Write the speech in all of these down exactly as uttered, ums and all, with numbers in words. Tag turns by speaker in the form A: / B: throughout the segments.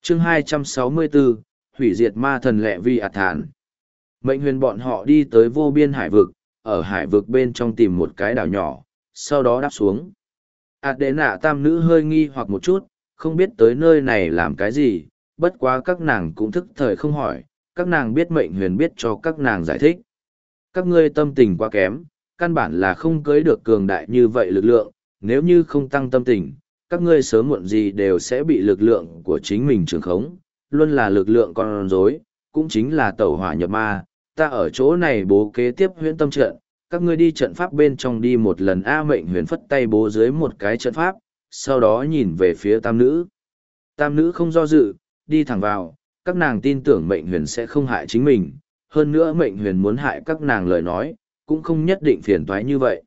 A: chương hai trăm sáu mươi bốn, hủy diệt ma thần lẹ vi ạt thản. Mệnh huyền bọn họ đi tới vô biên hải vực, ở hải vực bên trong tìm một cái đảo nhỏ, sau đó đáp xuống. ạt đệ nạ tam nữ hơi nghi hoặc một chút, không biết tới nơi này làm cái gì, bất quá các nàng cũng thức thời không hỏi, các nàng biết mệnh huyền biết cho các nàng giải thích. Các ngươi tâm tình quá kém, căn bản là không cưới được cường đại như vậy lực lượng, nếu như không tăng tâm tình, các ngươi sớm muộn gì đều sẽ bị lực lượng của chính mình trường khống, luôn là lực lượng con rối, cũng chính là tẩu hỏa nhập ma. Ta ở chỗ này bố kế tiếp huyễn tâm trận, các ngươi đi trận pháp bên trong đi một lần. A mệnh huyền phất tay bố dưới một cái trận pháp, sau đó nhìn về phía tam nữ. Tam nữ không do dự, đi thẳng vào, các nàng tin tưởng mệnh huyền sẽ không hại chính mình, hơn nữa mệnh huyền muốn hại các nàng lời nói, cũng không nhất định phiền toái như vậy.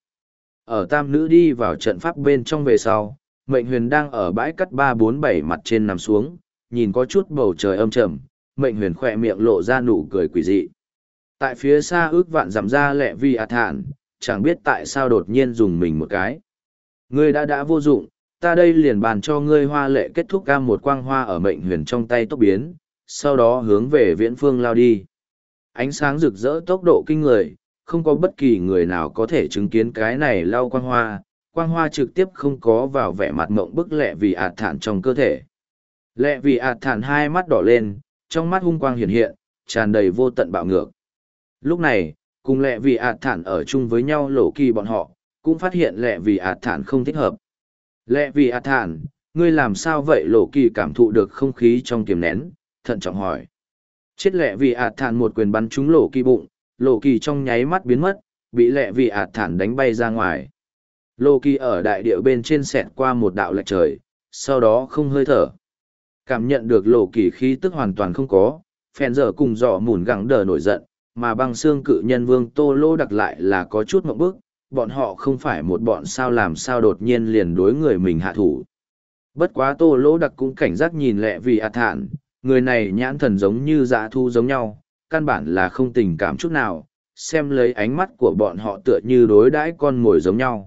A: Ở tam nữ đi vào trận pháp bên trong về sau, mệnh huyền đang ở bãi cắt ba bốn bảy mặt trên nằm xuống, nhìn có chút bầu trời âm trầm, mệnh huyền khỏe miệng lộ ra nụ cười quỷ dị. Tại phía xa ước vạn dặm ra lẹ vi ạt thản, chẳng biết tại sao đột nhiên dùng mình một cái. Ngươi đã đã vô dụng, ta đây liền bàn cho ngươi hoa lệ kết thúc cam một quang hoa ở mệnh huyền trong tay tốc biến, sau đó hướng về viễn phương lao đi. Ánh sáng rực rỡ tốc độ kinh người, không có bất kỳ người nào có thể chứng kiến cái này lao quang hoa, quang hoa trực tiếp không có vào vẻ mặt mộng bức lẹ vì ạt thản trong cơ thể. Lẹ vì ạt thản hai mắt đỏ lên, trong mắt hung quang hiện hiện, tràn đầy vô tận bạo ngược. Lúc này, cùng lẹ vì ạt thản ở chung với nhau Lộ Kỳ bọn họ, cũng phát hiện lẹ vì ạt thản không thích hợp. Lẹ vì ạt thản, ngươi làm sao vậy? Lộ Kỳ cảm thụ được không khí trong kiềm nén, thận trọng hỏi. Chết lẹ vì ạt thản một quyền bắn trúng Lộ Kỳ bụng, Lộ Kỳ trong nháy mắt biến mất, bị lẹ vì ạt thản đánh bay ra ngoài. Lộ Kỳ ở đại địa bên trên xẹt qua một đạo lệch trời, sau đó không hơi thở. Cảm nhận được Lộ Kỳ khí tức hoàn toàn không có, phèn dở cùng dọ mùn gắng đờ nổi giận, mà băng xương cự nhân vương Tô Lô đặc lại là có chút mộng bức, bọn họ không phải một bọn sao làm sao đột nhiên liền đối người mình hạ thủ. Bất quá Tô Lô đặc cũng cảnh giác nhìn lẹ vì ạt thản, người này nhãn thần giống như dã thu giống nhau, căn bản là không tình cảm chút nào, xem lấy ánh mắt của bọn họ tựa như đối đãi con mồi giống nhau.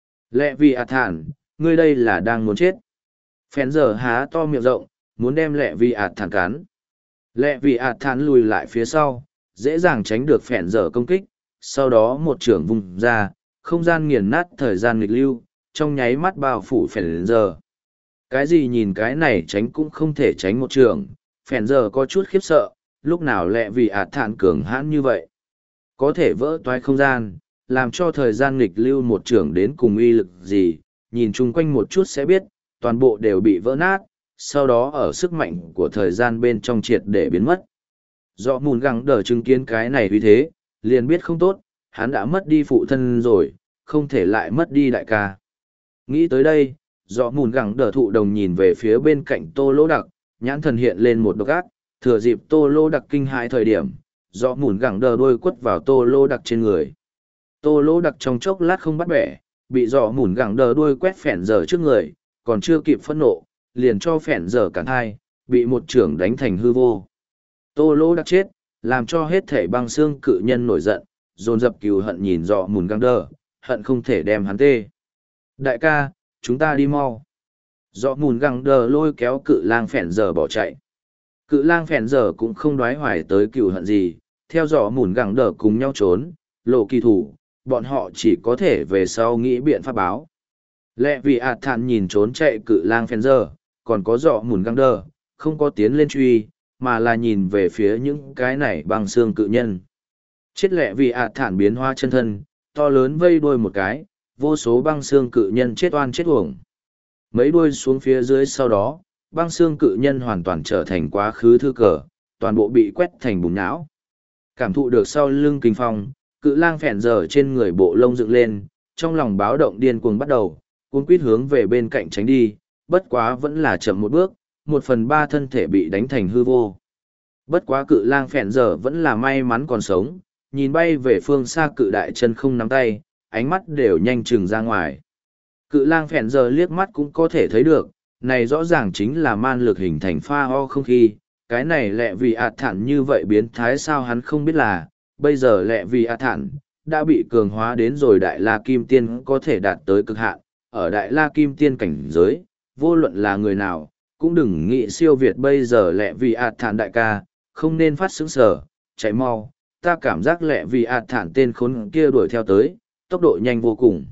A: Lẹ vì ạt thản, ngươi đây là đang muốn chết. Phèn giờ há to miệng rộng, muốn đem lẹ vì ạt thản cắn. Lẹ vì ạt thản lùi lại phía sau, dễ dàng tránh được phèn giờ công kích, sau đó một trưởng vùng ra, không gian nghiền nát thời gian nghịch lưu, trong nháy mắt bao phủ phèn giờ. Cái gì nhìn cái này tránh cũng không thể tránh một trường, phèn giờ có chút khiếp sợ, lúc nào lẹ vì ạt thản cường hãn như vậy. Có thể vỡ toái không gian, làm cho thời gian nghịch lưu một trưởng đến cùng uy lực gì, nhìn chung quanh một chút sẽ biết, toàn bộ đều bị vỡ nát, sau đó ở sức mạnh của thời gian bên trong triệt để biến mất. Do mùn gắng đờ chứng kiến cái này vì thế, liền biết không tốt, hắn đã mất đi phụ thân rồi, không thể lại mất đi đại ca. Nghĩ tới đây, do mùn gắng đờ thụ đồng nhìn về phía bên cạnh Tô Lô đặc, nhãn thần hiện lên một độc ác, thừa dịp Tô Lô đặc kinh hãi thời điểm, do mùn gắng đờ đôi quất vào Tô Lô đặc trên người. Tô Lô đặc trong chốc lát không bắt bẻ, bị dọ mùn gẳng đờ đuôi quét phèn giờ trước người, còn chưa kịp phẫn nộ, liền cho phèn giờ cản hai, bị một trưởng đánh thành hư vô. Tô Lô đặc chết, làm cho hết thể băng xương cự nhân nổi giận, dồn dập cừu hận nhìn dọ mùn gẳng đờ, hận không thể đem hắn tê. Đại ca, chúng ta đi mau. Dọ mùn gẳng đờ lôi kéo cự lang phèn giờ bỏ chạy. Cự lang phèn giờ cũng không đoái hoài tới cừu hận gì, theo dọ mùn gẳng đờ cùng nhau trốn, Lộ Kỳ thủ, bọn họ chỉ có thể về sau nghĩ biện pháp báo. Lẹ vì ạt thản nhìn trốn chạy cự lang phèn giờ, còn có dọ mùn găng đờ, không có tiến lên truy, mà là nhìn về phía những cái này băng xương cự nhân. Chết lẹ vì ạt thản biến hoa chân thân, to lớn vây đuôi một cái, vô số băng xương cự nhân chết oan chết uổng. Mấy đuôi xuống phía dưới sau đó, băng xương cự nhân hoàn toàn trở thành quá khứ thư cờ, toàn bộ bị quét thành bùn não. Cảm thụ được sau lưng kinh phong, cự lang phèn giờ trên người bộ lông dựng lên, trong lòng báo động điên cuồng bắt đầu, cuốn quýt hướng về bên cạnh tránh đi, bất quá vẫn là chậm một bước, một phần ba thân thể bị đánh thành hư vô. Bất quá cự lang phèn giờ vẫn là may mắn còn sống, nhìn bay về phương xa cự đại chân không nắm tay, ánh mắt đều nhanh chừng ra ngoài. Cự lang phèn giờ liếc mắt cũng có thể thấy được, này rõ ràng chính là man lực hình thành pha ho không khí, cái này lẹ vì ạt thản như vậy biến thái sao hắn không biết là, bây giờ lẹ vì ạt thản đã bị cường hóa đến rồi đại la kim tiên có thể đạt tới cực hạn, ở đại la kim tiên cảnh giới, vô luận là người nào, cũng đừng nghĩ siêu việt bây giờ lẹ vì ạt thản đại ca, không nên phát sững sờ, chạy mau, ta cảm giác lẹ vì ạt thản tên khốn kia đuổi theo tới, tốc độ nhanh vô cùng.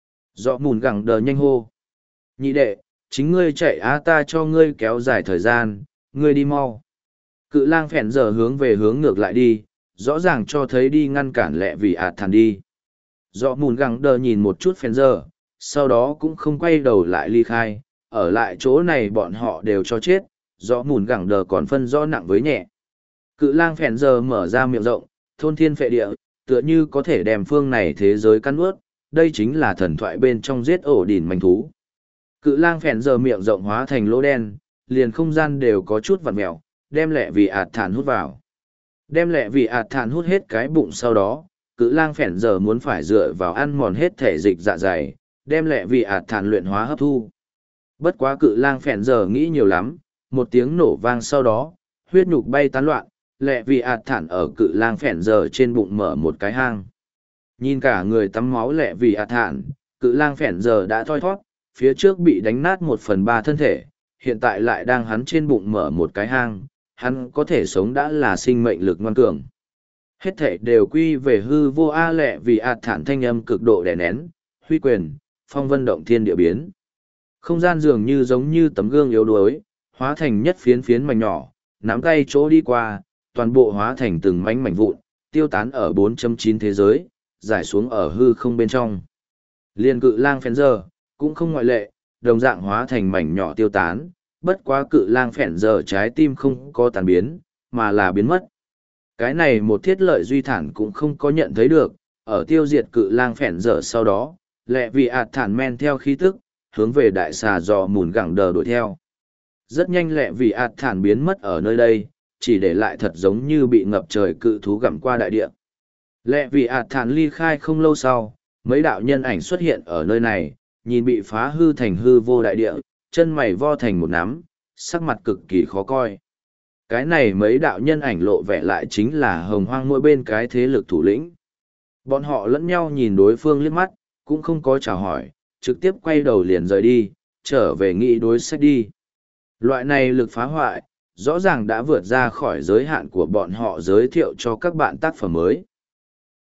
A: Dọ mùn gẳng đờ nhanh hô. Nhị đệ, chính ngươi chạy á ta cho ngươi kéo dài thời gian, ngươi đi mau. Cự lang phèn giờ hướng về hướng ngược lại đi, rõ ràng cho thấy đi ngăn cản lẹ vì ạt thản đi. Dọ mùn gẳng đờ nhìn một chút phèn giờ, sau đó cũng không quay đầu lại ly khai, ở lại chỗ này bọn họ đều cho chết, dọ mùn gẳng đờ còn phân rõ nặng với nhẹ. Cự lang phèn giờ mở ra miệng rộng, thôn thiên phệ địa, tựa như có thể đem phương này thế giới căn ướt, đây chính là thần thoại bên trong giết ổ đỉn manh thú. Cự lang phèn giờ miệng rộng hóa thành lỗ đen, liền không gian đều có chút vặn mẹo, đem lẹ vì ạt thản hút vào. Đem lẹ vì ạt thản hút hết cái bụng sau đó, cự lang phèn giờ muốn phải dựa vào ăn mòn hết thể dịch dạ dày, đem lẹ vì ạt thản luyện hóa hấp thu. Bất quá cự lang phèn giờ nghĩ nhiều lắm, một tiếng nổ vang sau đó, huyết nhục bay tán loạn, lẹ vì ạt thản ở cự lang phèn giờ trên bụng mở một cái hang. Nhìn cả người tắm máu lẹ vì ạt thản, cự lang phèn giờ đã thoi thoát, phía trước bị đánh nát một phần ba thân thể, hiện tại lại đang hắn trên bụng mở một cái hang, hắn có thể sống đã là sinh mệnh lực ngoan cường. Hết thể đều quy về hư vô a lẹ vì ạt thản thanh âm cực độ đè nén, huy quyền, phong vân động thiên địa biến. Không gian dường như giống như tấm gương yếu đuối, hóa thành nhất phiến phiến mảnh nhỏ, nắm tay chỗ đi qua, toàn bộ hóa thành từng mảnh mảnh vụn, tiêu tán ở bốn chấm chín thế giới, giải xuống ở hư không bên trong. Liên cự lang phèn giờ, cũng không ngoại lệ, đồng dạng hóa thành mảnh nhỏ tiêu tán, bất quá cự lang phèn giờ trái tim không có tàn biến, mà là biến mất. Cái này một thiết lợi duy thản cũng không có nhận thấy được, ở tiêu diệt cự lang phèn giờ sau đó, lẹ vì ạt thản men theo khí tức, hướng về đại xà dò mùn gẳng đờ đuổi theo. Rất nhanh lẹ vì ạt thản biến mất ở nơi đây, chỉ để lại thật giống như bị ngập trời cự thú gặm qua đại địa. Lẹ vì ạt thản ly khai không lâu sau, mấy đạo nhân ảnh xuất hiện ở nơi này, nhìn bị phá hư thành hư vô đại địa, chân mày vo thành một nắm, sắc mặt cực kỳ khó coi. Cái này mấy đạo nhân ảnh lộ vẻ lại chính là hồng hoang mỗi bên cái thế lực thủ lĩnh. Bọn họ lẫn nhau nhìn đối phương liếc mắt, cũng không có chào hỏi, trực tiếp quay đầu liền rời đi, trở về nghị đối sách đi. Loại này lực phá hoại, rõ ràng đã vượt ra khỏi giới hạn của bọn họ giới thiệu cho các bạn tác phẩm mới.